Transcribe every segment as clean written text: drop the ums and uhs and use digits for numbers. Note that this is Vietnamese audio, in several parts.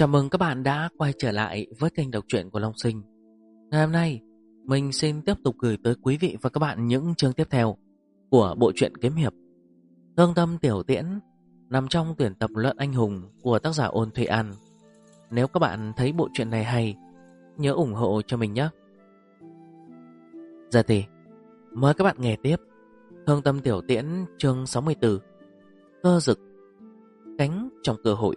Chào mừng các bạn đã quay trở lại với kênh đọc truyện của Long Sinh. Ngày hôm nay, mình xin tiếp tục gửi tới quý vị và các bạn những chương tiếp theo của bộ truyện kiếm hiệp Thương Tâm Tiểu Tiễn, nằm trong tuyển tập Luận Anh Hùng của tác giả Ôn Thụy An. Nếu các bạn thấy bộ truyện này hay, nhớ ủng hộ cho mình nhé. Giờ thì, mời các bạn nghe tiếp Thương Tâm Tiểu Tiễn chương 64, Cơ Dực, Cánh trong cơ hội.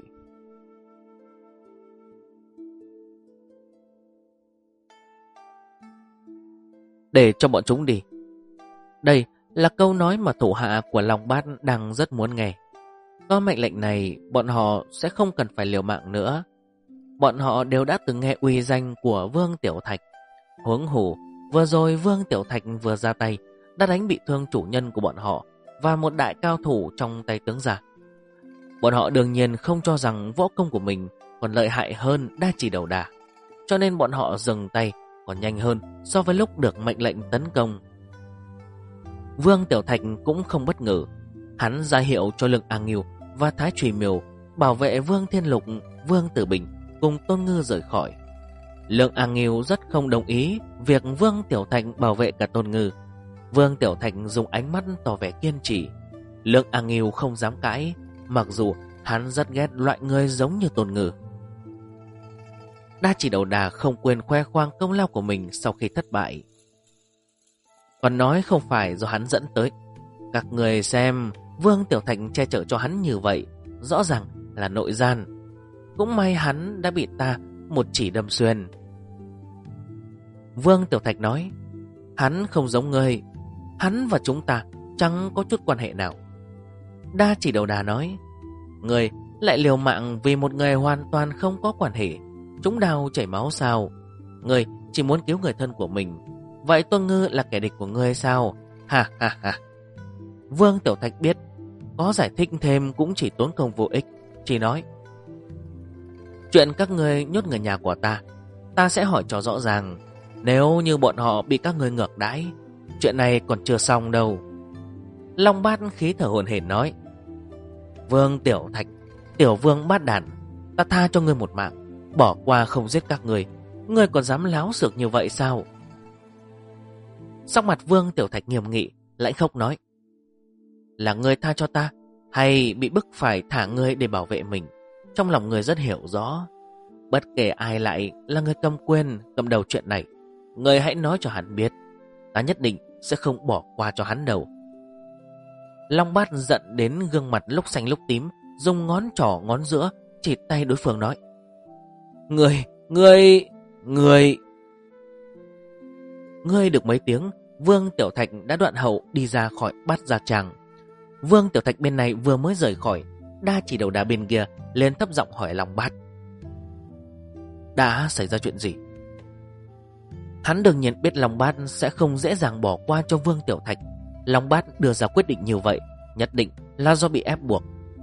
Để cho bọn chúng đi. Đây là câu nói mà thủ hạ của Long Bát đang rất muốn nghe. Có mệnh lệnh này, bọn họ sẽ không cần phải liều mạng nữa. Bọn họ đều đã từng nghe uy danh của Vương Tiểu Thạch. Huống hồ, vừa rồi Vương Tiểu Thạch vừa ra tay đã đánh bị thương chủ nhân của bọn họ và một đại cao thủ trong tay tướng giả. Bọn họ đương nhiên không cho rằng võ công của mình còn lợi hại hơn Đa Chỉ Đầu Đà, cho nên bọn họ dừng tay còn nhanh hơn so với lúc được mệnh lệnh tấn công. Vương Tiểu Thạch cũng không bất ngờ. Hắn ra hiệu cho Lương A Nghiêu và Thái Trùy Miều bảo vệ Vương Thiên Lục, Vương Tử Bình cùng Tôn Ngư rời khỏi. Lương A Nghiêu rất không đồng ý việc Vương Tiểu Thạch bảo vệ cả Tôn Ngư. Vương Tiểu Thạch dùng ánh mắt tỏ vẻ kiên trì. Lương A Nghiêu không dám cãi, mặc dù hắn rất ghét loại người giống như Tôn Ngư. Đa Chỉ Đầu Đà không quên khoe khoang công lao của mình sau khi thất bại. Còn nói không phải do hắn dẫn tới. Các người xem, Vương Tiểu Thạch che chở cho hắn như vậy, rõ ràng là nội gian. Cũng may hắn đã bị ta một chỉ đâm xuyên. Vương Tiểu Thạch nói, hắn không giống ngươi, hắn và chúng ta chẳng có chút quan hệ nào. Đa Chỉ Đầu Đà nói, ngươi lại liều mạng vì một người hoàn toàn không có quan hệ, trúng đau chảy máu sao? Ngươi chỉ muốn cứu người thân của mình, vậy Tôn Ngư là kẻ địch của ngươi sao? Ha ha ha. Vương Tiểu Thạch biết có giải thích thêm cũng chỉ tốn công vô ích, chỉ nói, chuyện các ngươi nhốt người nhà của ta sẽ hỏi cho rõ ràng. Nếu như bọn họ bị các ngươi ngược đãi, chuyện này còn chưa xong đâu. Long Bát khí thở hổn hển nói, Vương Tiểu Thạch, Tiểu Vương bát đàn, ta tha cho ngươi một mạng, bỏ qua không giết các ngươi, ngươi còn dám láo xược như vậy sao? Sắc mặt Vương Tiểu Thạch nghiêm nghị, lạnh khốc nói, là ngươi tha cho ta, hay bị bức phải thả ngươi để bảo vệ mình? Trong lòng ngươi rất hiểu rõ, bất kể ai lại là người cầm quyền, cầm đầu chuyện này, ngươi hãy nói cho hắn biết, ta nhất định sẽ không bỏ qua cho hắn đâu. Long Bát giận đến gương mặt lúc xanh lúc tím, dùng ngón trỏ ngón giữa chỉ tay đối phương nói, Ngươi được mấy tiếng, Vương Tiểu Thạch đã đoạn hậu đi ra khỏi Bát Gia Tràng. Vương Tiểu Thạch bên này vừa mới rời khỏi, Đa Chỉ Đầu Đà bên kia lên thấp giọng hỏi Long Bát, đã xảy ra chuyện gì? Hắn đương nhiên biết Long Bát sẽ không dễ dàng bỏ qua cho Vương Tiểu Thạch. Long Bát đưa ra quyết định như vậy nhất định là do bị ép buộc.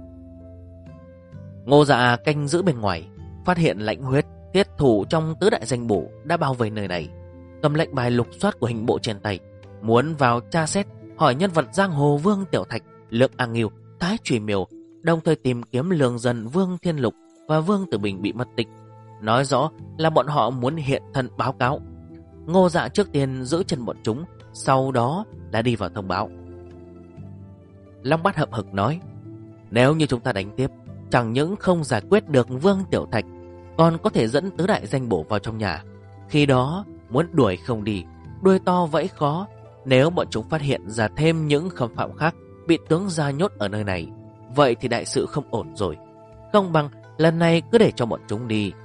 Ngô Dạ canh giữ bên ngoài, phát hiện lãnh huyết thiết thủ trong tứ đại danh bổ đã bao vây nơi này, cầm lệnh bài lục soát của hình bộ trên tay, muốn vào tra xét hỏi nhân vật giang hồ Vương Tiểu Thạch, Lương A Nghiêu, Thái Trùy Miều, đồng thời tìm kiếm lương dân Vương Thiên Lục và Vương Tử Bình bị mất tích, nói rõ là bọn họ muốn hiện thân báo cáo. Ngô Dạ trước tiên giữ chân bọn chúng, sau đó là đi vào thông báo. Long Bát hậm hực nói, nếu như chúng ta đánh tiếp, chẳng những không giải quyết được Vương Tiểu Thạch, còn có thể dẫn tứ đại danh bổ vào trong nhà. Khi đó muốn đuổi không đi, đuôi to vẫy khó. Nếu bọn chúng phát hiện ra thêm những khâm phạm khác bị tướng gia nhốt ở nơi này, vậy thì đại sự không ổn rồi. Không bằng lần này cứ để cho bọn chúng đi.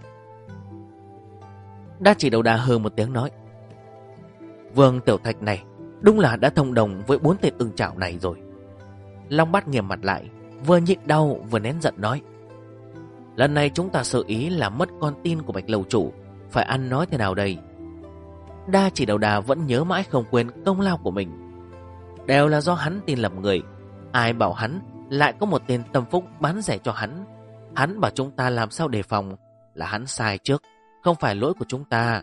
Đa Chỉ Đầu Đà hừ một tiếng nói, Vương Tiểu Thạch này đúng là đã thông đồng với 4 tên ưng chảo này rồi. Long Bát nghiêm mặt lại, vừa nhịn đau vừa nén giận nói, lần này chúng ta sợ ý là mất con tin của Bạch Lầu Chủ, phải ăn nói thế nào đây? Đa Chỉ Đầu Đà vẫn nhớ mãi không quên công lao của mình. Đều là do hắn tin lầm người. Ai bảo hắn lại có một tên tâm phúc bán rẻ cho hắn? Hắn bảo chúng ta làm sao đề phòng, là hắn sai trước, không phải lỗi của chúng ta.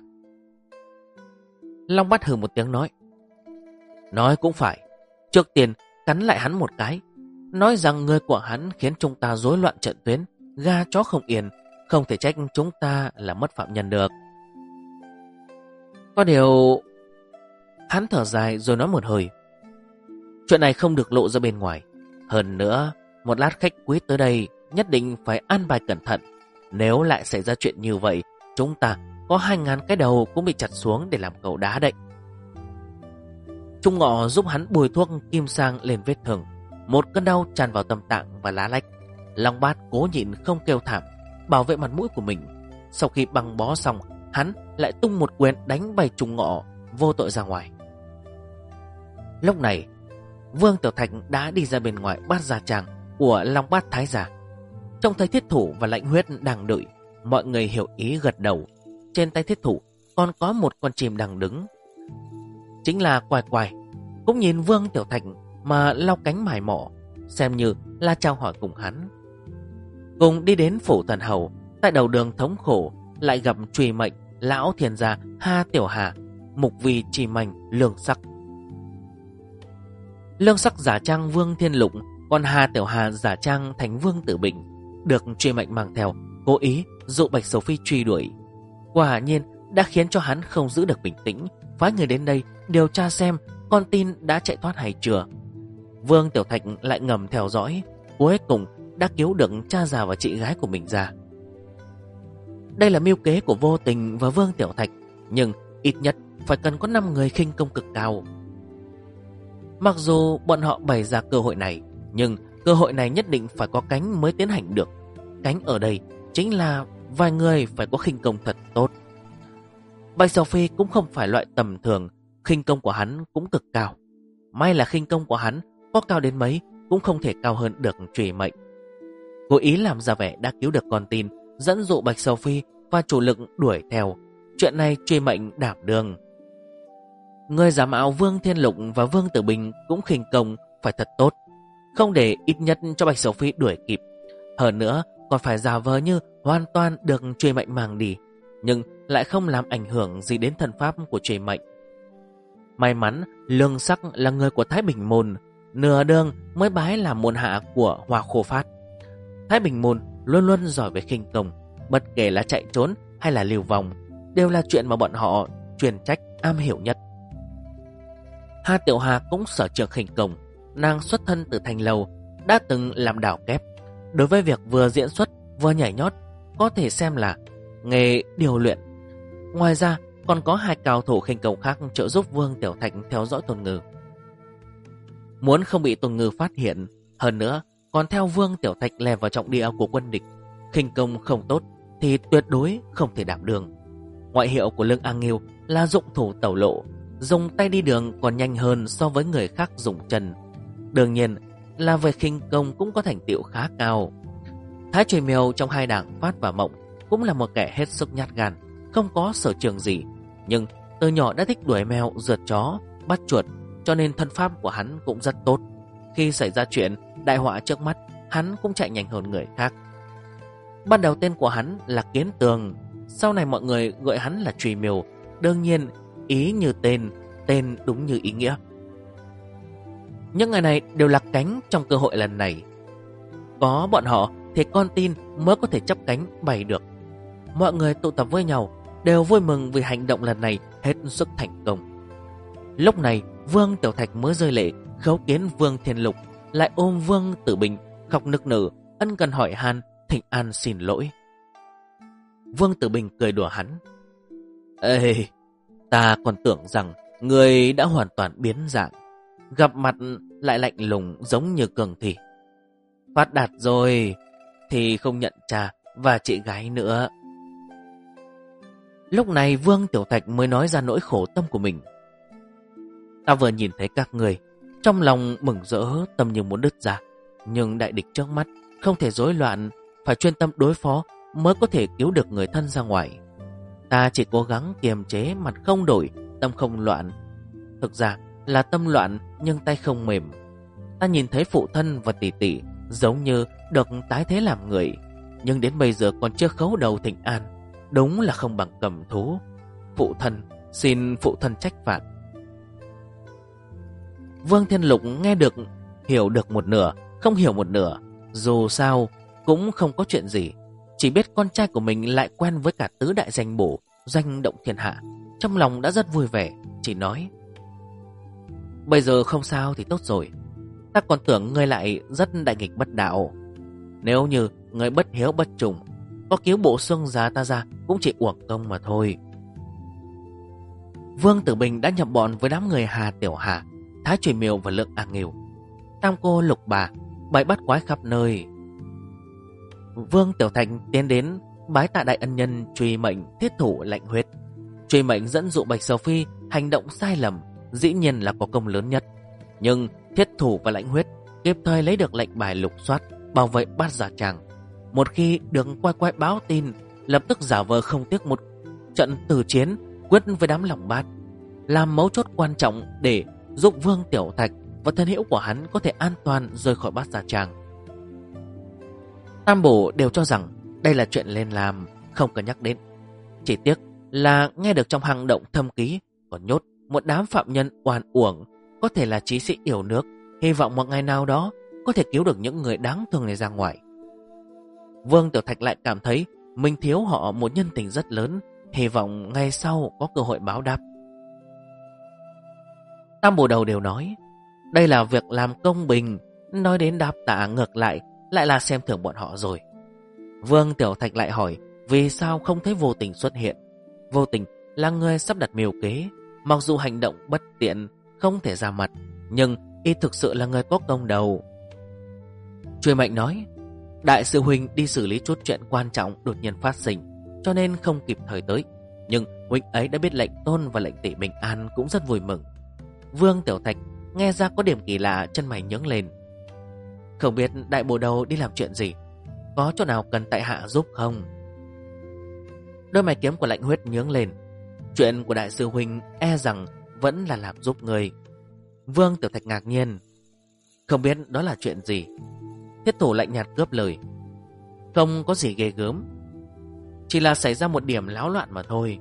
Long Bát hừ một tiếng nói cũng phải. Trước tiên cắn lại hắn một cái, nói rằng người của hắn khiến chúng ta rối loạn trận tuyến, ga chó không yên, không thể trách chúng ta là mất phạm nhân được. Có điều... Hắn thở dài rồi nói một hơi. Chuyện này không được lộ ra bên ngoài. Hơn nữa, một lát khách quý tới đây nhất định phải an bài cẩn thận. Nếu lại xảy ra chuyện như vậy, chúng ta có 2.000 cái đầu cũng bị chặt xuống để làm cầu đá đấy. Trung Ngọ giúp hắn bôi thuốc kim sang lên vết thương. Một cơn đau tràn vào tâm tạng và lá lách. Long Bát cố nhịn không kêu thảm, bảo vệ mặt mũi của mình. Sau khi băng bó xong, hắn lại tung một quyền đánh bay Trung Ngọ vô tội ra ngoài. Lúc này, Vương Tiểu Thạch đã đi ra bên ngoài Bát Gia Tràng của Long Bát Thái Gia. Trông thấy Thiết Thủ và Lãnh Huyết đang đợi, mọi người hiểu ý gật đầu. Trên tay Thiết Thủ còn có một con chim đang đứng, chính là Quài Quài. Cũng nhìn Vương Tiểu Thạch mà lau cánh mải mỏ, xem như là chào hỏi cùng hắn. Cùng đi đến phủ Thần Hầu, tại đầu đường thống khổ lại gặp Truy Mệnh, Lão Thiền Gia, Ha Tiểu Hà, Mục Vi, Chi Manh, Lương Sắc. Lương Sắc giả trang Vương Thiên Lục, còn Hà Tiểu Hà giả trang thành Vương Tử Bình, được Truy Mệnh mang theo, cố ý dụ Bạch Sầu Phi truy đuổi. Quả nhiên đã khiến cho hắn không giữ được bình tĩnh, phái người đến đây điều tra xem con tin đã chạy thoát hay chưa. Vương Tiểu Thạch lại ngầm theo dõi, cuối cùng đã cứu được cha già và chị gái của mình ra. Đây là mưu kế của Vô Tình và Vương Tiểu Thạch, nhưng ít nhất phải cần có 5 người khinh công cực cao. Mặc dù bọn họ bày ra cơ hội này, nhưng cơ hội này nhất định phải có cánh mới tiến hành được. Cánh ở đây chính là vài người phải có khinh công thật tốt. Bạch Sầu Phi cũng không phải loại tầm thường, khinh công của hắn cũng cực cao. May là khinh công của hắn có cao đến mấy cũng không thể cao hơn được Truy Mệnh. Cố ý làm ra vẻ đã cứu được con tin, dẫn dụ Bạch Sầu Phi và chủ lực đuổi theo. Chuyện này Truy Mệnh đảm đương. Người giả mạo Vương Thiên Lục và Vương Tử Bình cũng khinh công phải thật tốt, không để ít nhất cho Bạch Sầu Phi đuổi kịp. Hơn nữa còn phải giả vờ như hoàn toàn được Truy Mệnh mang đi, nhưng lại không làm ảnh hưởng gì đến thần pháp của Truy Mệnh. May mắn Lương Sắc là người của Thái Bình Môn, nửa đường mới bái làm môn hạ của Hoa Khô Phát. Thái Bình Môn luôn luôn giỏi về khinh công, bất kể là chạy trốn hay là lưu vong, đều là chuyện mà bọn họ chuyên trách am hiểu nhất. Hà Tiểu Hà cũng sở trường khinh công, nàng xuất thân từ Thành Lầu, đã từng làm đảo kép. Đối với việc vừa diễn xuất vừa nhảy nhót, có thể xem là nghề điều luyện. Ngoài ra còn có 2 cao thủ khinh công khác trợ giúp Vương Tiểu Thạch theo dõi Tôn Ngư. Muốn không bị Tôn Ngư phát hiện, hơn nữa còn theo Vương Tiểu Thạch lèn vào trọng địa của quân địch, khinh công không tốt thì tuyệt đối không thể đảm đương. Ngoại hiệu của Lương A Nghiêu là dụng thủ tẩu lộ, dùng tay đi đường còn nhanh hơn so với người khác dùng chân. Đương nhiên là về khinh công cũng có thành tựu khá cao. Thái Truy Miêu trong 2 đảng Phát và Mộng cũng là một kẻ hết sức nhát gan, không có sở trường gì, nhưng từ nhỏ đã thích đuổi mèo, rượt chó, bắt chuột, cho nên thân pháp của hắn cũng rất tốt. Khi xảy ra chuyện đại họa trước mắt, hắn cũng chạy nhanh hơn người khác. Ban đầu tên của hắn là Kiến Tường, sau này mọi người gọi hắn là Truy Miêu. Đương nhiên ý như tên đúng như ý nghĩa. Những người này đều là cánh trong cơ hội lần này. Có bọn họ thì con tin mới có thể chắp cánh bay được. Mọi người tụ tập với nhau đều vui mừng vì hành động lần này hết sức thành công. Lúc này Vương Tiểu Thạch mới rơi lệ, khấu kiến Vương Thiên Lục, lại ôm Vương Tử Bình khóc nức nở, ân cần hỏi han, thỉnh an xin lỗi. Vương Tử Bình cười đùa hắn: Ê, ta còn tưởng rằng người đã hoàn toàn biến dạng, gặp mặt lại lạnh lùng giống như Cường Thị. Phát đạt rồi thì không nhận cha và chị gái nữa. Lúc này Vương Tiểu Thạch mới nói ra nỗi khổ tâm của mình. Ta vừa nhìn thấy các người, trong lòng mừng rỡ tâm như muốn đứt ra, nhưng đại địch trước mắt không thể rối loạn, phải chuyên tâm đối phó mới có thể cứu được người thân ra ngoài. Ta chỉ cố gắng kiềm chế, mặt không đổi, tâm không loạn. Thực ra là tâm loạn nhưng tay không mềm. Ta nhìn thấy phụ thân và tỷ tỷ giống như được tái thế làm người, nhưng đến bây giờ còn chưa khấu đầu thỉnh an, đúng là không bằng cầm thú. Phụ thân, xin phụ thân trách phạt. Vương Thiên Lục nghe được, hiểu được một nửa, không hiểu một nửa. Dù sao cũng không có chuyện gì. Chỉ biết con trai của mình lại quen với cả tứ đại danh bổ, danh động thiên hạ. Trong lòng đã rất vui vẻ, chỉ nói: bây giờ không sao thì tốt rồi. Ta còn tưởng ngươi lại rất đại nghịch bất đạo. Nếu như ngươi bất hiếu bất trùng, có cứu bộ xương già ta ra cũng chỉ uổng công mà thôi. Vương Tử Bình đã nhập bọn với đám người Hà Tiểu Hà, Thái Trùy Miêu và Lượng A Nghiêu, Tam Cô Lục Bà, bày bắt quái khắp nơi. Vương Tiểu Thành tiến đến bái tạ đại ân nhân Truy Mệnh thiết thủ Lạnh Huyết. Truy Mệnh dẫn dụ Bạch Sầu Phi hành động sai lầm, dĩ nhiên là có công lớn nhất. Nhưng thiết thủ và Lạnh Huyết kịp thời lấy được lệnh bài lục soát, bảo vệ Bát Gia Tràng. Một khi được quay quay báo tin, lập tức giả vờ không tiếc một trận tử chiến quyết với đám lòng bát, làm mấu chốt quan trọng để giúp Vương Tiểu Thạch và thân hữu của hắn có thể an toàn rời khỏi Bát Gia Tràng. Tam bổ đều cho rằng đây là chuyện lên làm, không cần nhắc đến. Chỉ tiếc là nghe được trong hang động thâm ký còn nhốt một đám phạm nhân oan uổng, có thể là chí sĩ yêu nước, hy vọng một ngày nào đó có thể cứu được những người đáng thương này ra ngoài. Vương Tiểu Thạch lại cảm thấy mình thiếu họ một nhân tình rất lớn, hy vọng ngày sau có cơ hội báo đáp. Tam bổ đầu đều nói đây là việc làm công bình, nói đến đáp tạ ngược lại là xem thường bọn họ rồi. Vương Tiểu Thạch lại hỏi vì sao không thấy Vô Tình xuất hiện. Vô Tình là người sắp đặt mưu kế, mặc dù hành động bất tiện, không thể ra mặt, nhưng y thực sự là người có công đầu. Truy Mệnh nói đại sư huynh đi xử lý chút chuyện quan trọng đột nhiên phát sinh, cho nên không kịp thời tới. Nhưng huynh ấy đã biết lệnh tôn và lệnh tỷ bình an cũng rất vui mừng. Vương Tiểu Thạch nghe ra có điểm kỳ lạ, chân mày nhướng lên. Không biết đại bồ đầu đi làm chuyện gì, có chỗ nào cần tại hạ giúp không? Đôi mày kiếm của Lạnh Huyết nhướng lên. Chuyện của đại sư huynh e rằng vẫn là làm giúp người. Vương Tiểu Thạch ngạc nhiên. Không biết đó là chuyện gì? Thiết thủ lạnh nhạt cướp lời. Không có gì ghê gớm, chỉ là xảy ra một điểm náo loạn mà thôi.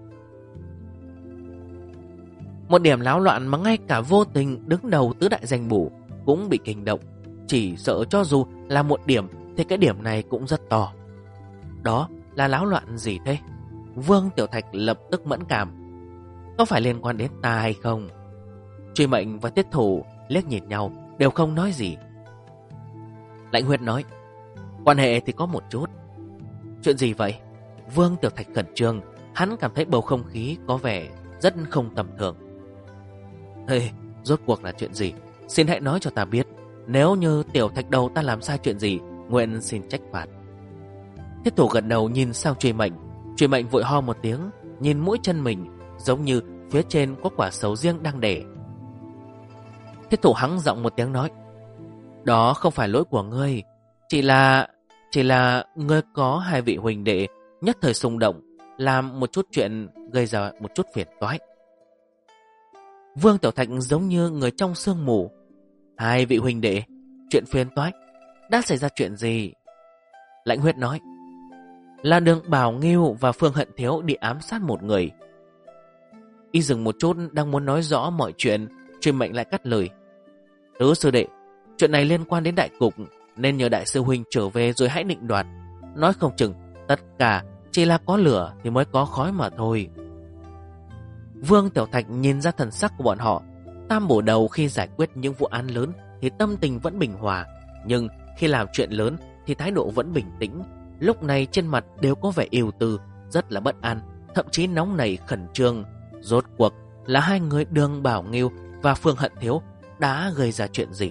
Một điểm náo loạn mà ngay cả Vô Tình đứng đầu tứ đại danh bổ cũng bị kinh động. Chỉ sợ cho dù là một điểm thì cái điểm này cũng rất to. Đó là náo loạn gì thế? Vương Tiểu Thạch lập tức mẫn cảm. Có phải liên quan đến ta hay không? Truy Mệnh và Tiết Thủ liếc nhìn nhau, đều không nói gì. Lạnh Huyết nói quan hệ thì có một chút. Chuyện gì vậy? Vương Tiểu Thạch khẩn trương, hắn cảm thấy bầu không khí có vẻ rất không tầm thường. Hey, rốt cuộc là chuyện gì? Xin hãy nói cho ta biết. Nếu như Tiểu Thạch đầu ta làm sai chuyện gì, nguyện xin trách phạt. Thiết thủ gật đầu nhìn sang Truy Mệnh. Truy Mệnh vội ho một tiếng, nhìn mũi chân mình, giống như phía trên có quả sầu riêng đang đẻ. Thiết thủ hắng giọng một tiếng nói đó không phải lỗi của ngươi, chỉ là ngươi có hai vị huynh đệ nhất thời xung động, làm một chút chuyện gây ra một chút phiền toái. Vương Tiểu Thạch giống như người trong sương mù. Hai vị huynh đệ, chuyện phiền toái, đã xảy ra chuyện gì? Lạnh Huyết nói là Đường Bảo Nghiêu và Phương Hận Thiếu đi ám sát một người. Y dừng một chút, đang muốn nói rõ mọi chuyện, Truy Mệnh lại cắt lời. Tứ sư đệ, chuyện này liên quan đến đại cục, nên nhờ đại sư huynh trở về rồi hãy định đoạt. Nói không chừng tất cả chỉ là có lửa thì mới có khói mà thôi. Vương Tiểu Thạch nhìn ra thần sắc của bọn họ. Tam bổ đầu khi giải quyết những vụ án lớn thì tâm tình vẫn bình hòa, nhưng khi làm chuyện lớn thì thái độ vẫn bình tĩnh. Lúc này trên mặt đều có vẻ ưu tư, rất là bất an, thậm chí nóng nảy khẩn trương. Rốt cuộc là hai người Đường Bảo Nghiêu và Phương Hận Thiếu đã gây ra chuyện gì?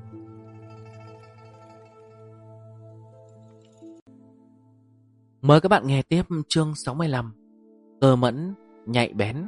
Mời các bạn nghe tiếp chương 65, Cơ Mẫn nhạy bén.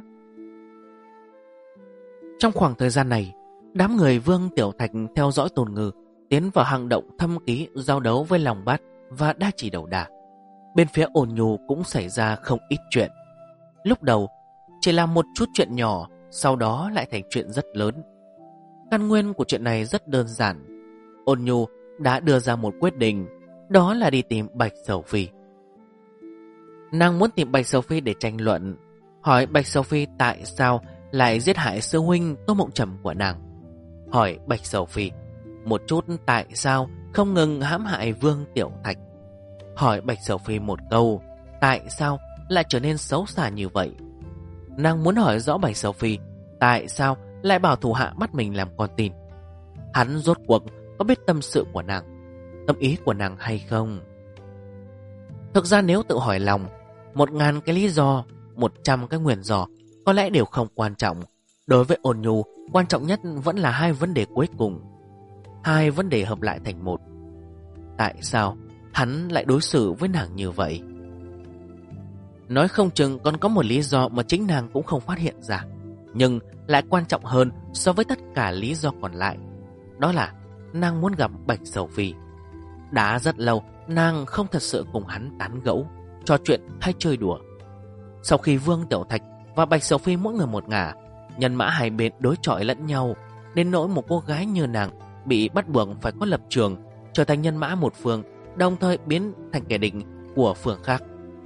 Trong khoảng thời gian này, đám người Vương Tiểu Thạch theo dõi Tôn Ngư tiến vào hang động thâm ký giao đấu với Lòng Bát và Đa Chỉ Đầu Đà. Bên phía Ôn Nhu cũng xảy ra không ít chuyện. Lúc đầu chỉ là một chút chuyện nhỏ, sau đó lại thành chuyện rất lớn. Căn nguyên của chuyện này rất đơn giản. Ôn Nhu đã đưa ra một quyết định, đó là đi tìm Bạch Sầu Phi. Nàng muốn tìm Bạch Sầu Phi để tranh luận, hỏi Bạch Sầu Phi tại sao lại giết hại sư huynh Tô Mộng Trầm của nàng, hỏi Bạch Sầu Phi một chút tại sao không ngừng hãm hại Vương Tiểu Thạch. hỏi Bạch Sầu Phi một câu, tại sao lại trở nên xấu xa như vậy. Nàng muốn hỏi rõ Bạch Sầu Phi tại sao lại bảo thủ hạ bắt mình làm con tin. Hắn rốt cuộc có biết tâm sự của nàng, tâm ý của nàng hay không? Thực ra nếu tự hỏi lòng, 1000 cái lý do, 100 cái nguyền rủa có lẽ đều không quan trọng. Đối với Ôn Nhu, quan trọng nhất vẫn là hai vấn đề cuối cùng. Hai vấn đề hợp lại thành một. Tại sao hắn lại đối xử với nàng như vậy? Nói không chừng còn có một lý do mà chính nàng cũng không phát hiện ra, nhưng lại quan trọng hơn so với tất cả lý do còn lại. Đó là nàng muốn gặp Bạch Sầu Phi. Đã rất lâu nàng không thật sự cùng hắn tán gẫu, trò chuyện hay chơi đùa. Sau khi Vương Tiểu Thạch và Bạch Sầu Phi mỗi người một ngả, nhân mã hai bên đối chọi lẫn nhau, đến nỗi một cô gái như nàng bị bắt buộc phải có lập trường, trở thành nhân mã một phương, đồng thời biến thành kẻ địch của phương khác.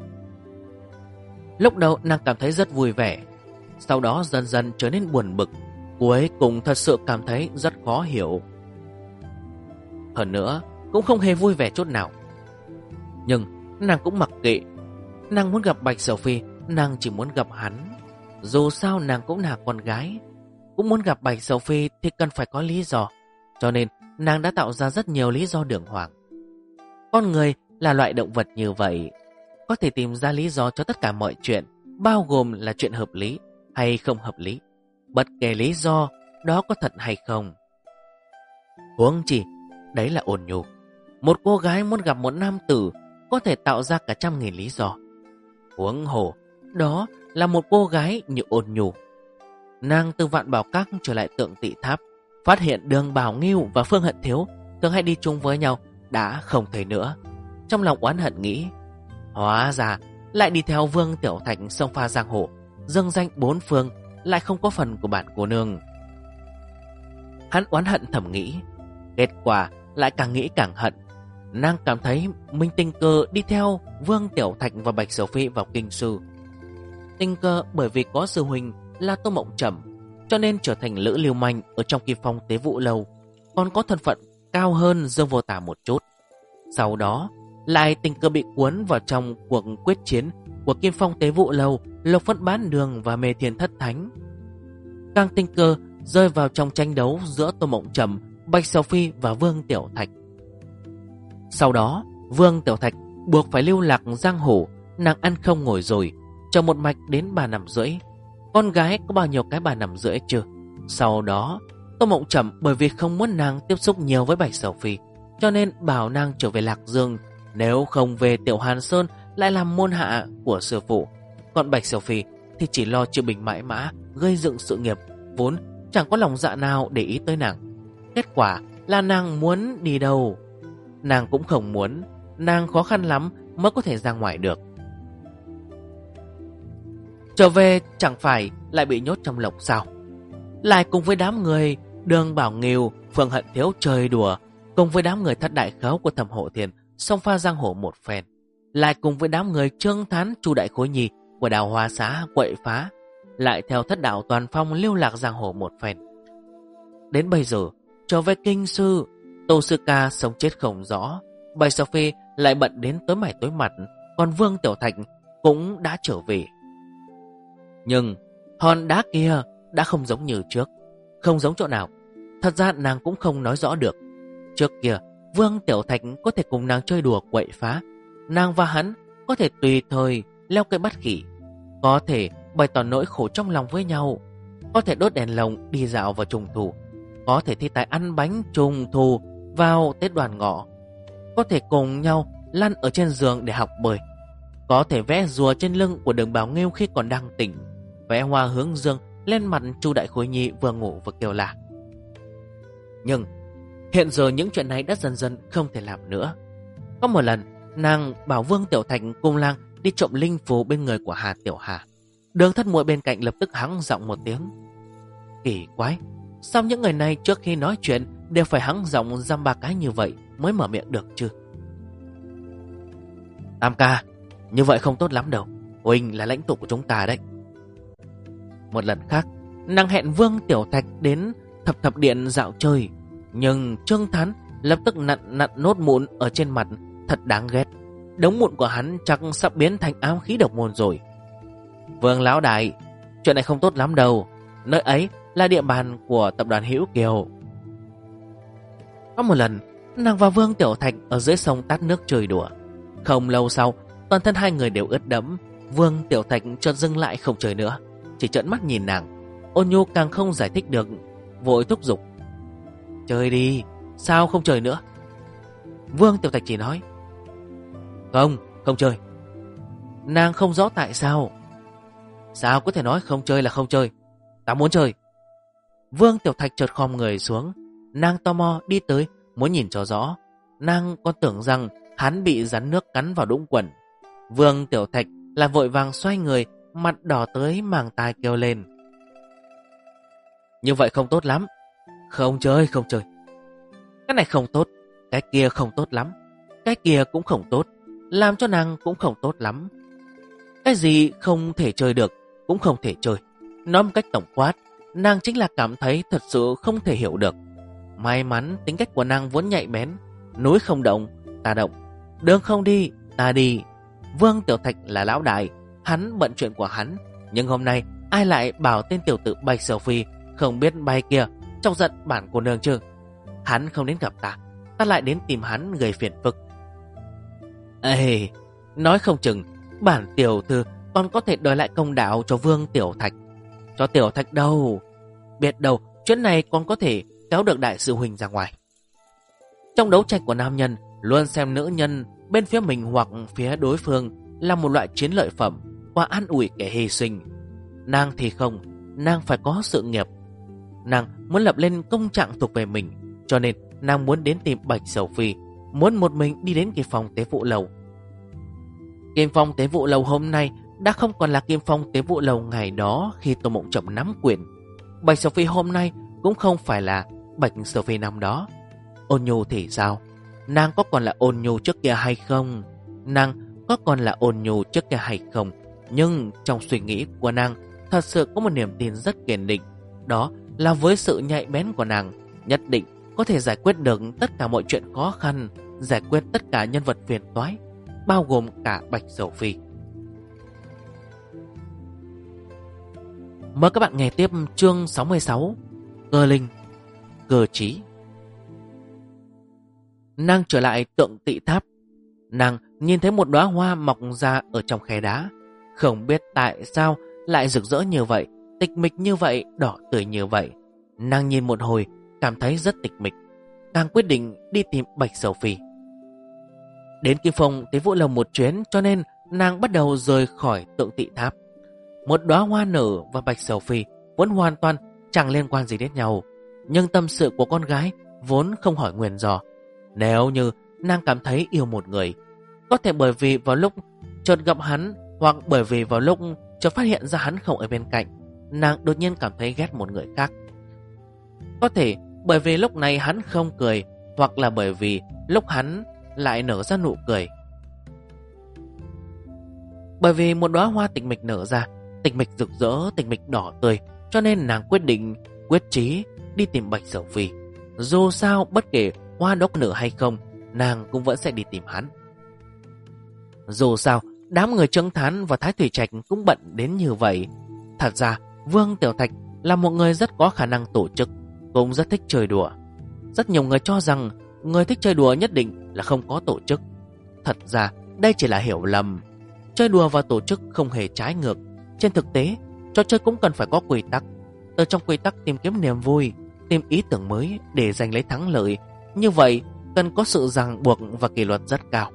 Lúc đầu nàng cảm thấy rất vui vẻ, sau đó dần dần trở nên buồn bực, cuối cùng thật sự cảm thấy rất khó hiểu. Hơn nữa cũng không hề vui vẻ chút nào. Nhưng nàng cũng mặc kệ. Nàng muốn gặp Bạch Sầu Phi, nàng chỉ muốn gặp hắn. Dù sao nàng cũng là con gái, cũng muốn gặp Bạch Sầu Phi thì cần phải có lý do. Cho nên nàng đã tạo ra rất nhiều lý do đường hoàng. Con người là loại động vật như vậy, có thể tìm ra lý do cho tất cả mọi chuyện, bao gồm là chuyện hợp lý hay không hợp lý, bất kể lý do đó có thật hay không. Huống chi đấy là Ôn Nhu. Một cô gái muốn gặp một nam tử có thể tạo ra cả 100.000 lý do. Huống hồ đó là một cô gái như Ôn Nhu. Nàng từ Vạn Bảo Các trở lại Tượng Tỵ Tháp, phát hiện Đường Bảo Nghiêu và Phương Hận Thiếu thường hay đi chung với nhau đã không thấy nữa. Trong lòng oán hận nghĩ, hóa ra lại đi theo Vương Tiểu Thạch xông pha giang hồ, dâng danh 4 phương, lại không có phần của bản cô nương. Hắn oán hận thầm nghĩ, kết quả lại càng nghĩ càng hận. Nàng cảm thấy mình tình cờ đi theo Vương Tiểu Thạch và Bạch Sầu Phi vào kinh sư. Tình cờ bởi vì có sư huynh là Tô Mộng Trầm, cho nên trở thành lữ lưu manh ở trong Kim Phong Tế Vũ Lâu, còn có thân phận cao hơn Dương Vô Tả một chút. Sau đó lại tình cờ bị cuốn vào trong cuộc quyết chiến của Kim Phong Tế Vũ Lâu, Lộc Phất Bán Đường và Mê Thiên Thất Thánh. Càng tình cờ rơi vào trong tranh đấu giữa Tô Mộng Trầm, Bạch Sầu Phi và Vương Tiểu Thạch. Sau đó Vương Tiểu Thạch buộc phải lưu lạc giang hồ, nàng ăn không ngồi rồi, chờ một mạch đến 3 năm rưỡi. Con gái có bao nhiêu cái 3 năm rưỡi chưa? Sau đó Tô Mộng Trầm bởi vì không muốn nàng tiếp xúc nhiều với Bạch Sầu Phi, cho nên bảo nàng trở về Lạc Dương, nếu không về Tiểu Hàn Sơn lại làm môn hạ của sư phụ. Còn Bạch Sầu Phi thì chỉ lo chữa bình mãi mã, gây dựng sự nghiệp, vốn chẳng có lòng dạ nào để ý tới nàng. Kết quả là nàng muốn đi đâu nàng cũng không muốn, nàng khó khăn lắm mới có thể ra ngoài được. Trở về chẳng phải lại bị nhốt trong lồng sao? Lại cùng với đám người Đường Bảo Nghiêu, Phương Hận Thiếu chơi đùa, cùng với đám người Thất Đại Khấu của Thẩm Hộ Thiền xông pha giang hồ một phen, lại cùng với đám người Trương Thán, Chu Đại Khối Nhi của Đào Hoa Xá quậy phá, lại theo Thất Đạo Toàn Phong lưu lạc giang hồ một phen. Đến bây giờ trở về kinh sư, Tô Sư Ca sống chết không rõ, Bạch Sầu Phi lại bận đến tối mày tối mặt, còn Vương Tiểu Thạch cũng đã trở về. Nhưng hòn đá kia đã không giống như trước. Không giống chỗ nào? Thật ra nàng cũng không nói rõ được. Trước kia Vương Tiểu Thạch có thể cùng nàng chơi đùa quậy phá, nàng và hắn có thể tùy thời leo cây bắt khỉ, có thể bày tỏ nỗi khổ trong lòng với nhau, có thể đốt đèn lồng đi dạo vào Trung Thu, có thể thi tài ăn bánh Trung Thu vào Tết Đoan Ngọ, có thể cùng nhau lăn ở trên giường để học bơi, có thể vẽ rùa trên lưng của Đường Bảo Nghiêu khi còn đang tỉnh, vẽ hoa hướng dương lên mặt Chu Đại Khối Nhi vừa ngủ vừa kêu la. Nhưng hiện giờ những chuyện này đã dần dần không thể làm nữa. Có một lần nàng bảo Vương Tiểu Thạch cùng lang đi trộm linh phù bên người của Hà Tiểu Hà. Đường thất muội bên cạnh lập tức hắng giọng một tiếng. Kỳ quái, sao những người này trước khi nói chuyện đều phải hắng giọng dăm ba cái như vậy mới mở miệng được chứ? Tam ca, như vậy không tốt lắm đâu, huynh là lãnh tụ của chúng ta đấy. Một lần khác, nàng hẹn Vương Tiểu Thạch đến Thập Thập Điện dạo chơi, nhưng Trương Thán lập tức nặn nốt mụn ở trên mặt, thật đáng ghét. đống mụn của hắn chắc sắp biến thành ám khí độc môn rồi. Vương lão đại, chuyện này không tốt lắm đâu. Nơi ấy là địa bàn của tập đoàn Hữu Kiều. Có một lần, nàng và Vương Tiểu Thạch ở dưới sông tát nước chơi đùa. Không lâu sau, toàn thân hai người đều ướt đẫm. Vương Tiểu Thạch chợt dừng lại không chơi nữa, chỉ trợn mắt nhìn nàng. Ôn Nhu càng không giải thích được, vội thúc giục: chơi đi, sao không chơi nữa? Vương Tiểu Thạch chỉ nói: không chơi. Nàng không rõ tại sao. Sao có thể nói không chơi là không chơi? Ta muốn chơi. Vương Tiểu Thạch chợt khom người xuống. Nàng tò mò đi tới, muốn nhìn cho rõ. Nàng còn tưởng rằng hắn bị rắn nước cắn vào đũng quần. Vương Tiểu Thạch là vội vàng xoay người, mặt đỏ tới màng tai kêu lên: như vậy không tốt lắm. Không chơi. Cái này không tốt, cái kia không tốt lắm, cái kia cũng không tốt, làm cho nàng cũng không tốt lắm. Cái gì không thể chơi được cũng không thể chơi. Nói một cách tổng quát, nàng chính là cảm thấy thật sự không thể hiểu được. May mắn tính cách của nàng vốn nhạy bén. Núi không động, ta động. Đường không đi, ta đi. Vương Tiểu Thạch là lão đại, hắn bận chuyện của hắn. Nhưng hôm nay ai lại bảo tên tiểu tử Bạch Sở Phi không biết bay kia chọc giận bản cô nương chứ? Hắn không đến gặp ta, ta lại đến tìm hắn gây phiền phức. Ê, nói không chừng bản tiểu thư còn có thể đòi lại công đạo cho Vương Tiểu Thạch. Cho Tiểu Thạch đâu? Biết đâu chuyện này còn có thể kéo được đại sư huynh ra ngoài. Trong đấu tranh của nam nhân, luôn xem nữ nhân bên phía mình hoặc phía đối phương là một loại chiến lợi phẩm, qua an ủi kẻ hy sinh. Nàng thì không, nàng phải có sự nghiệp. Nàng muốn lập lên công trạng thuộc về mình, cho nên nàng muốn đến tìm Bạch Sầu Phi, muốn một mình đi đến Kim Phong Tế Vụ Lầu. Kim Phong Tế Vụ Lầu hôm nay đã không còn là Kim Phong Tế Vụ Lầu ngày đó khi Tô Mộng Trầm nắm quyền. Bạch Sầu Phi hôm nay cũng không phải là Bạch Sầu Phi năm đó. Ôn Nhu thì sao? Nàng có còn là Ôn Nhu trước kia hay không? Nàng có còn là Ôn Nhu trước kia hay không? Nhưng trong suy nghĩ của nàng thật sự có một niềm tin rất kiên định. Đó là với sự nhạy bén của nàng, nhất định có thể giải quyết được tất cả mọi chuyện khó khăn, giải quyết tất cả nhân vật phiền toái, bao gồm cả Bạch Sầu Phi. Mời các bạn nghe tiếp chương 66, Cơ Linh, Cơ Trí. Nàng trở lại Tượng Tị Tháp. Nàng nhìn thấy một đóa hoa mọc ra ở trong khe đá. Không biết tại sao lại rực rỡ như vậy, tịch mịch như vậy, đỏ tươi như vậy. Nàng nhìn một hồi, cảm thấy rất tịch mịch, càng quyết định đi tìm Bạch Sầu Phi. Đến Kim Phong Tế Vụ Lầu một chuyến, cho nên nàng bắt đầu rời khỏi Tượng Tị Tháp. Một đóa hoa nở và Bạch Sầu Phi vốn hoàn toàn chẳng liên quan gì đến nhau, nhưng tâm sự của con gái vốn không hỏi nguyên do. Nếu như nàng cảm thấy yêu một người, có thể bởi vì vào lúc chợt gặp hắn, hoặc bởi vì vào lúc chợt phát hiện ra hắn không ở bên cạnh, nàng đột nhiên cảm thấy ghét một người khác. Có thể bởi vì lúc này hắn không cười, hoặc là bởi vì lúc hắn lại nở ra nụ cười. Bởi vì một đóa hoa tịch mịch nở ra, tịch mịch rực rỡ, tịch mịch đỏ tươi, cho nên nàng quyết chí đi tìm Bạch Sầu Phi. Dù sao bất kể hoa đó nở hay không, nàng cũng vẫn sẽ đi tìm hắn. Dù sao đám người Trương Thán và Thái Thủy Trạch cũng bận đến như vậy. Thật ra Vương Tiểu Thạch là một người rất có khả năng tổ chức, cũng rất thích chơi đùa. Rất nhiều người cho rằng người thích chơi đùa nhất định là không có tổ chức. Thật ra đây chỉ là hiểu lầm. Chơi đùa và tổ chức không hề trái ngược. Trên thực tế, trò chơi cũng cần phải có quy tắc. Ở trong quy tắc tìm kiếm niềm vui, tìm ý tưởng mới để giành lấy thắng lợi. Như vậy cần có sự ràng buộc và kỷ luật rất cao.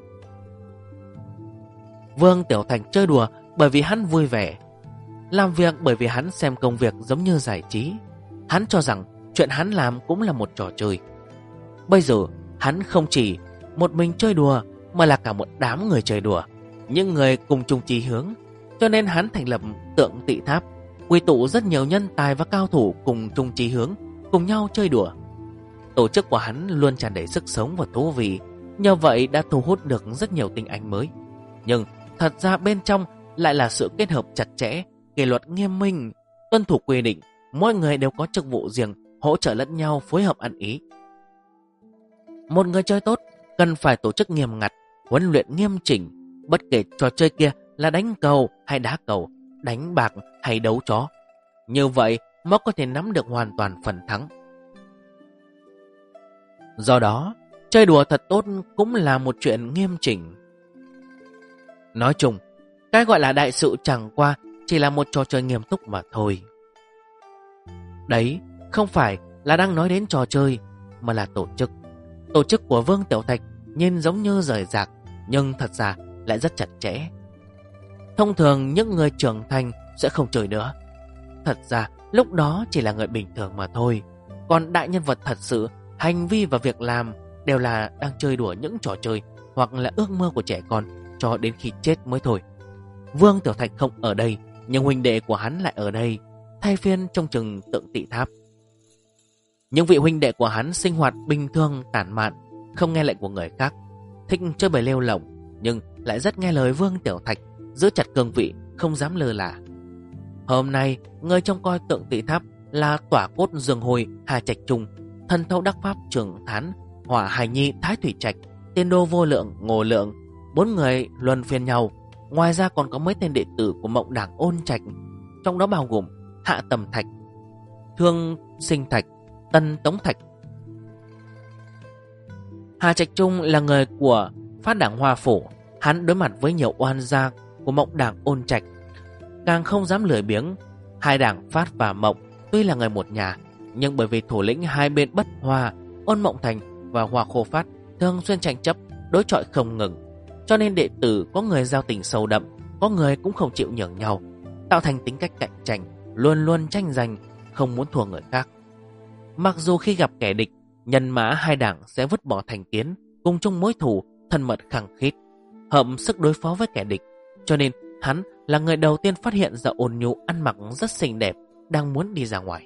Vương Tiểu Thạch chơi đùa bởi vì hắn vui vẻ, làm việc bởi vì hắn xem công việc giống như giải trí. Hắn cho rằng chuyện hắn làm cũng là một trò chơi. Bây giờ hắn không chỉ một mình chơi đùa, mà là cả một đám người chơi đùa, những người cùng chung chí hướng. Cho nên hắn thành lập Tượng Tị Tháp, quy tụ rất nhiều nhân tài và cao thủ cùng chung chí hướng, cùng nhau chơi đùa. Tổ chức của hắn luôn tràn đầy sức sống và thú vị, nhờ vậy đã thu hút được rất nhiều tinh anh mới. Nhưng thật ra bên trong lại là sự kết hợp chặt chẽ, kỷ luật nghiêm minh, tuân thủ quy định, mỗi người đều có chức vụ riêng, hỗ trợ lẫn nhau, phối hợp ăn ý. Một người chơi tốt cần phải tổ chức nghiêm ngặt, huấn luyện nghiêm chỉnh. Bất kể trò chơi kia là đánh cầu hay đá cầu, đánh bạc hay đấu chó. Như vậy mới có thể nắm được hoàn toàn phần thắng. Do đó, chơi đùa thật tốt cũng là một chuyện nghiêm chỉnh. Nói chung, cái gọi là đại sự chẳng qua chỉ là một trò chơi nghiêm túc mà thôi. Đấy, không phải là đang nói đến trò chơi, mà là tổ chức. Tổ chức của Vương Tiểu Thạch nhìn giống như rời rạc, nhưng thật ra lại rất chặt chẽ. Thông thường những người trưởng thành sẽ không chơi nữa. Thật ra lúc đó chỉ là người bình thường mà thôi. Còn đại nhân vật thật sự, hành vi và việc làm đều là đang chơi đùa những trò chơi hoặc là ước mơ của trẻ con cho đến khi chết mới thôi. Vương Tiểu Thạch không ở đây, nhưng huynh đệ của hắn lại ở đây, thay phiên trông chừng Tượng Tị Tháp. Những vị huynh đệ của hắn sinh hoạt bình thường tản mạn, không nghe lệnh của người khác, thích chơi bời lêu lỏng, nhưng lại rất nghe lời Vương Tiểu Thạch, giữ chặt cương vị, không dám lơ là. Hôm nay, người trông coi Tượng Tị Tháp là Tỏa Cốt Dương Hồi, Hà Trạch Trung, Thần Thâu Đắc Pháp Trường Thán, Hỏa Hải Nhi Thái Thủy Trạch, Tiên Đô Vô Lượng, Ngô Lượng. 4 người luân phiên nhau. Ngoài ra còn có mấy tên đệ tử của Mộng Đảng Ôn Trạch, trong đó bao gồm Hạ Tầm Thạch, Thương Sinh Thạch, Tân Tống Thạch. Hà Trạch Trung là người của Phát Đảng Hoa Phủ. Hắn đối mặt với nhiều oan gia của Mộng Đảng Ôn Trạch, càng không dám lười biếng. Hai đảng Phát và Mộng tuy là người một nhà, nhưng bởi vì thủ lĩnh hai bên bất hòa, Ôn Mộng Thành và Hoa Khô Phát thường xuyên tranh chấp, đối chọi không ngừng, cho nên đệ tử có người giao tình sâu đậm, có người cũng không chịu nhường nhau, tạo thành tính cách cạnh tranh, luôn luôn tranh giành, không muốn thua người khác. Mặc dù khi gặp kẻ địch, nhân mã hai đảng sẽ vứt bỏ thành kiến, cùng chung mối thù, thân mật khăng khít, hợp sức đối phó với kẻ địch, cho nên hắn là người đầu tiên phát hiện ra Ôn Nhu ăn mặc rất xinh đẹp, đang muốn đi ra ngoài.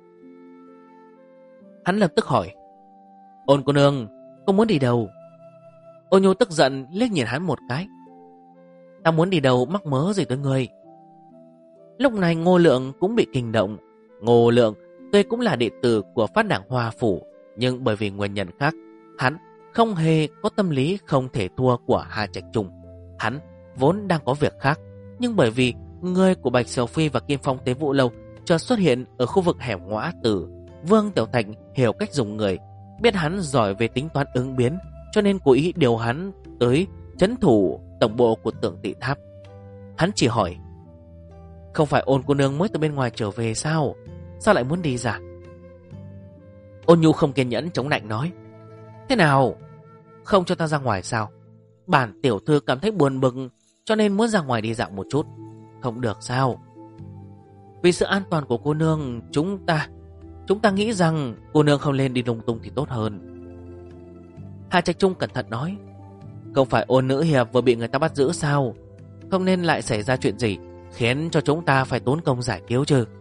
Hắn lập tức hỏi: Ôn cô nương, cô muốn đi đâu? Ôn Nhu tức giận liếc nhìn hắn một cái: Ta muốn đi đâu mắc mớ gì tới ngươi? Lúc này Ngô Lượng cũng bị kinh động. Ngô Lượng tuy cũng là đệ tử của Phát Đảng Hoa Phủ, nhưng bởi vì nguyên nhân khác, hắn không hề có tâm lý không thể thua của Hà Trạch Trung. Hắn vốn đang có việc khác, nhưng bởi vì người của Bạch Sầu Phi và Kim Phong Tế Vũ Lâu chợt xuất hiện ở khu vực hẻm ngõ tử, Vương Tiểu Thạch hiểu cách dùng người, biết hắn giỏi về tính toán ứng biến, cho nên cố ý điều hắn tới trấn thủ tổng bộ của Tượng Tị Tháp. Hắn chỉ hỏi: Không phải Ôn cô nương mới từ bên ngoài trở về sao? Sao lại muốn đi ra? Ôn Nhu không kiên nhẫn chống nạnh nói: Thế nào? Không cho ta ra ngoài sao? Bản tiểu thư cảm thấy buồn bực, cho nên muốn ra ngoài đi dạo một chút. Không được sao? Vì sự an toàn của cô nương, chúng ta nghĩ rằng cô nương không lên đi lung tung thì tốt hơn. Hà Trạch Trung cẩn thận nói: Không phải Ôn nữ hiệp vừa bị người ta bắt giữ sao? Không nên lại xảy ra chuyện gì khiến cho chúng ta phải tốn công giải cứu chứ.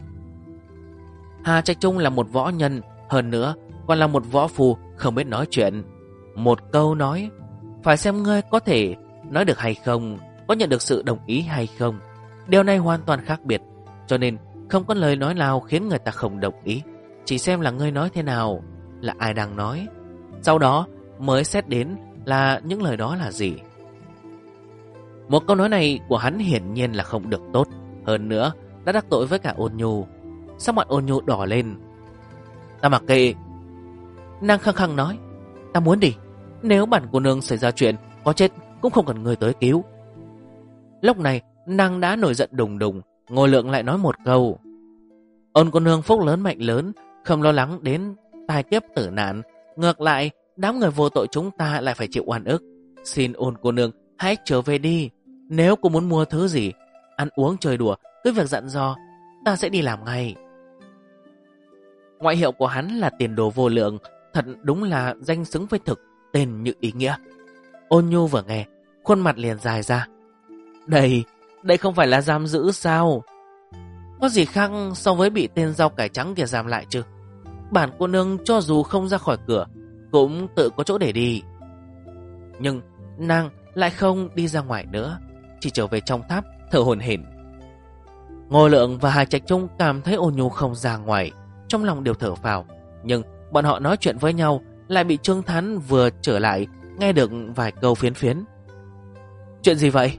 Hà Trạch Trung là một võ nhân, hơn nữa còn là một võ phu không biết nói chuyện. Một câu nói, phải xem ngươi có thể nói được hay không, có nhận được sự đồng ý hay không. Điều này hoàn toàn khác biệt, cho nên không có lời nói nào khiến người ta không đồng ý. Chỉ xem là ngươi nói thế nào, là ai đang nói, sau đó mới xét đến là những lời đó là gì. Một câu nói này của hắn hiển nhiên là không được tốt, hơn nữa đã đắc tội với cả Ôn Nhu. Sắc mặt Ôn Nhu đỏ lên: Ta mặc kệ. Nàng khăng khăng nói: Ta muốn đi. Nếu bản cô nương xảy ra chuyện, có chết cũng không cần người tới cứu. Lúc này nàng đã nổi giận đùng đùng. Ngô Lượng lại nói một câu: Ôn cô nương phúc lớn mệnh lớn, không lo lắng đến tai kiếp tử nạn, ngược lại đám người vô tội chúng ta lại phải chịu oan ức. Xin Ôn cô nương hãy trở về đi. Nếu cô muốn mua thứ gì, ăn uống chơi đùa, cứ việc dặn dò, ta sẽ đi làm ngay. Ngoại hiệu của hắn là Tiền Đồ Vô Lượng, thật đúng là danh xứng với thực, tên như ý nghĩa. Ôn Nhu vừa nghe, khuôn mặt liền dài ra: Đây không phải là giam giữ sao? Có gì khác so với bị tên rau cải trắng kia giam lại chứ? Bản cô nương cho dù không ra khỏi cửa, cũng tự có chỗ để đi. Nhưng nàng lại không đi ra ngoài nữa, chỉ trở về trong tháp thở hổn hển. Ngô Lượng và Hà Trạch Trung cảm thấy Ôn Nhu không ra ngoài, trong lòng đều thở phào. Nhưng bọn họ nói chuyện với nhau lại bị Trương Thán vừa trở lại nghe được vài câu phiến phiến. Chuyện gì vậy?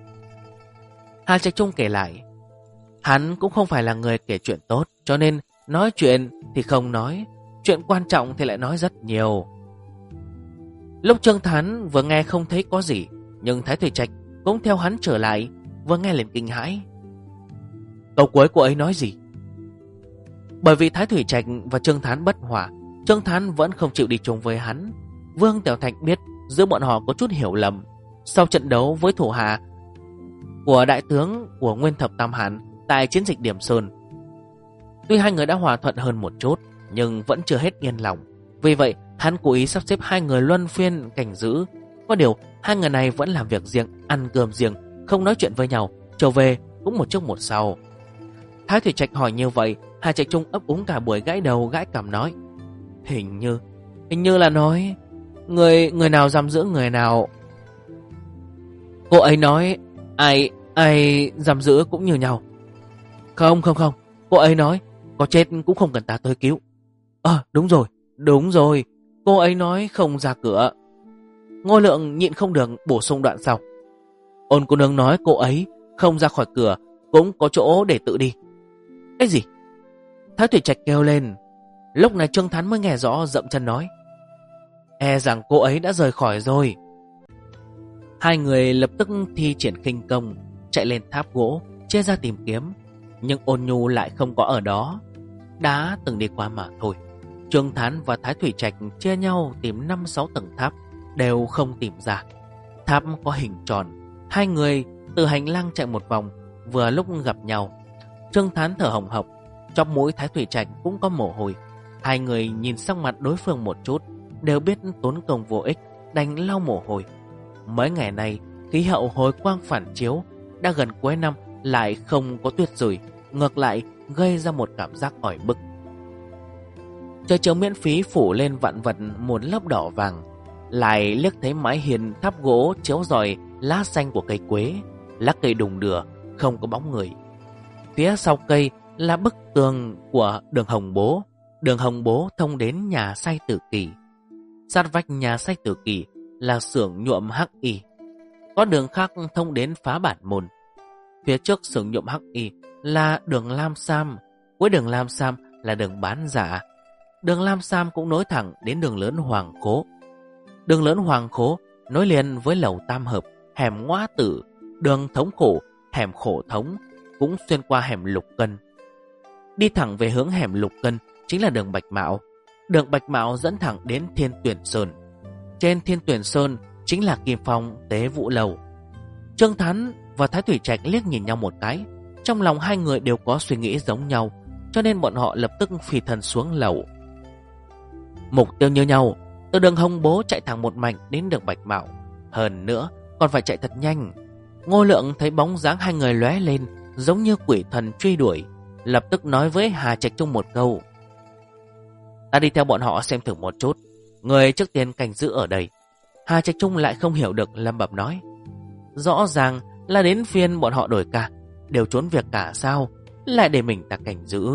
Hà Trạch Trung kể lại. Hắn cũng không phải là người kể chuyện tốt, cho nên nói chuyện thì không nói, chuyện quan trọng thì lại nói rất nhiều. Lúc Trương Thán vừa nghe không thấy có gì, nhưng Thái Thủy Trạch cũng theo hắn trở lại, vừa nghe liền kinh hãi. Câu cuối cô ấy nói gì? Bởi vì Thái Thủy Trạch và Trương Thán bất hòa, Trương Thán vẫn không chịu đi chung với hắn. Vương Tiểu Thạch biết giữa bọn họ có chút hiểu lầm. Sau trận đấu với thủ hạ của đại tướng của Nguyên Thập Tam Hán tại chiến dịch Điểm Sơn, tuy hai người đã hòa thuận hơn một chút, nhưng vẫn chưa hết yên lòng. Vì vậy hắn cố ý sắp xếp hai người luân phiên cảnh giữ. Có điều hai người này vẫn làm việc riêng, ăn cơm riêng, không nói chuyện với nhau, trở về cũng một trước một sau. Thái Thủy Trạch hỏi như vậy, Hà Trạch Trung ấp úng cả buổi, gãi đầu gãi cằm nói: Hình như là nói người nào giam giữ người nào. Cô ấy nói ai giam giữ cũng như nhau. Không, cô ấy nói có chết cũng không cần ta tới cứu. Đúng rồi, cô ấy nói không ra cửa. Ngô Lượng nhịn không được bổ sung đoạn sau: Ôn cô nương nói cô ấy không ra khỏi cửa cũng có chỗ để tự đi. Cái gì? Thái Thủy Trạch kêu lên. Lúc này Trương Thán mới nghe rõ, dậm chân nói: E rằng cô ấy đã rời khỏi rồi. Hai người lập tức thi triển khinh công, chạy lên tháp gỗ, chia ra tìm kiếm. Nhưng Ôn Nhu lại không có ở đó, đã từng đi qua mà thôi. Trương Thán và Thái Thủy Trạch chia nhau tìm 5-6 tầng tháp, đều không tìm ra. Tháp có hình tròn. Hai người từ hành lang chạy một vòng, vừa lúc gặp nhau. Trương Thán thở hồng hộc, trong mũi Thái Thủy Trạch cũng có mồ hôi. Hai người nhìn sang mặt đối phương một chút, đều biết tốn công vô ích, đành lau mồ hôi. Mấy ngày này khí hậu hồi quang phản chiếu, đã gần cuối năm lại không có tuyết rơi, ngược lại gây ra một cảm giác ỏi bức. Trời chiều miễn phí phủ lên vạn vật một lớp đỏ vàng, lại liếc thấy mái hiên tháp gỗ chiếu rọi lá xanh của cây quế, lá cây đùng đưa, không có bóng người. Phía sau cây là bức tường của đường Hồng Bố. Đường Hồng Bố thông đến nhà Sai Tử Kỳ. Sát vách nhà Sai Tử Kỳ là xưởng nhuộm hắc y. Có đường khác thông đến Phá Bản Môn. Phía trước xưởng nhuộm hắc y là đường Lam Sam. Cuối đường Lam Sam là đường Bán Giả. Đường Lam Sam cũng nối thẳng đến đường lớn Hoàng Khố. Đường lớn Hoàng Khố nối liền với lầu Tam Hợp, hẻm Ngoa Tử, đường Thống Khổ, hẻm Khổ Thống, cũng xuyên qua hẻm Lục Cân. Đi thẳng về hướng hẻm Lục Cân chính là đường Bạch Mạo. Đường Bạch Mạo dẫn thẳng đến Thiên Tuyển Sơn. Trên Thiên Tuyển Sơn chính là Kim Phong Tế Vũ Lầu. Trương Thán và Thái Thủy Trạch liếc nhìn nhau một cái. Trong lòng hai người đều có suy nghĩ giống nhau, cho nên bọn họ lập tức phi thân xuống lầu. Mục tiêu như nhau, từ đường Hồng Bố chạy thẳng một mạch đến đường Bạch Mạo. Hơn nữa còn phải chạy thật nhanh. Ngô Lượng thấy bóng dáng hai người lóe lên, giống như quỷ thần truy đuổi, lập tức nói với Hà Trạch Trung một câu: Ta đi theo bọn họ xem thử một chút, người trước tiên canh giữ ở đây. Hà Trạch Trung lại không hiểu được, lẩm bẩm nói: Rõ ràng là đến phiên bọn họ đổi ca, đều trốn việc cả sao, lại để mình ta cảnh giữ.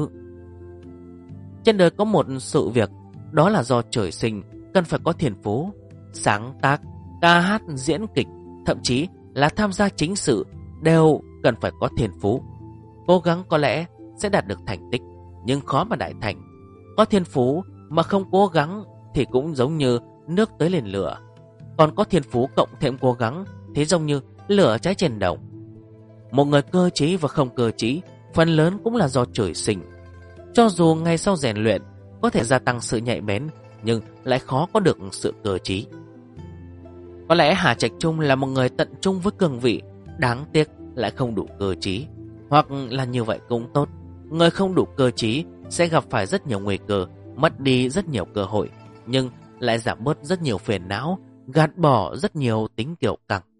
Trên đời có một sự việc, đó là do trời sinh cần phải có thiên phú. Sáng tác, ca hát, diễn kịch, thậm chí là tham gia chính sự đều cần phải có thiên phú. Cố gắng có lẽ sẽ đạt được thành tích, nhưng khó mà đại thành. Có thiên phú mà không cố gắng thì cũng giống như nước tới lên lửa. Còn có thiên phú cộng thêm cố gắng thì giống như lửa cháy trên đồng. Một người cơ trí và không cơ trí phần lớn cũng là do trời sinh. Cho dù ngày sau rèn luyện có thể gia tăng sự nhạy bén, nhưng lại khó có được sự cơ trí. Có lẽ Hà Trạch Trung là một người tận trung với cương vị, đáng tiếc lại không đủ cơ trí. Hoặc là như vậy cũng tốt, người không đủ cơ trí sẽ gặp phải rất nhiều nguy cơ, mất đi rất nhiều cơ hội, nhưng lại giảm bớt rất nhiều phiền não, gạt bỏ rất nhiều tính kiêu căng.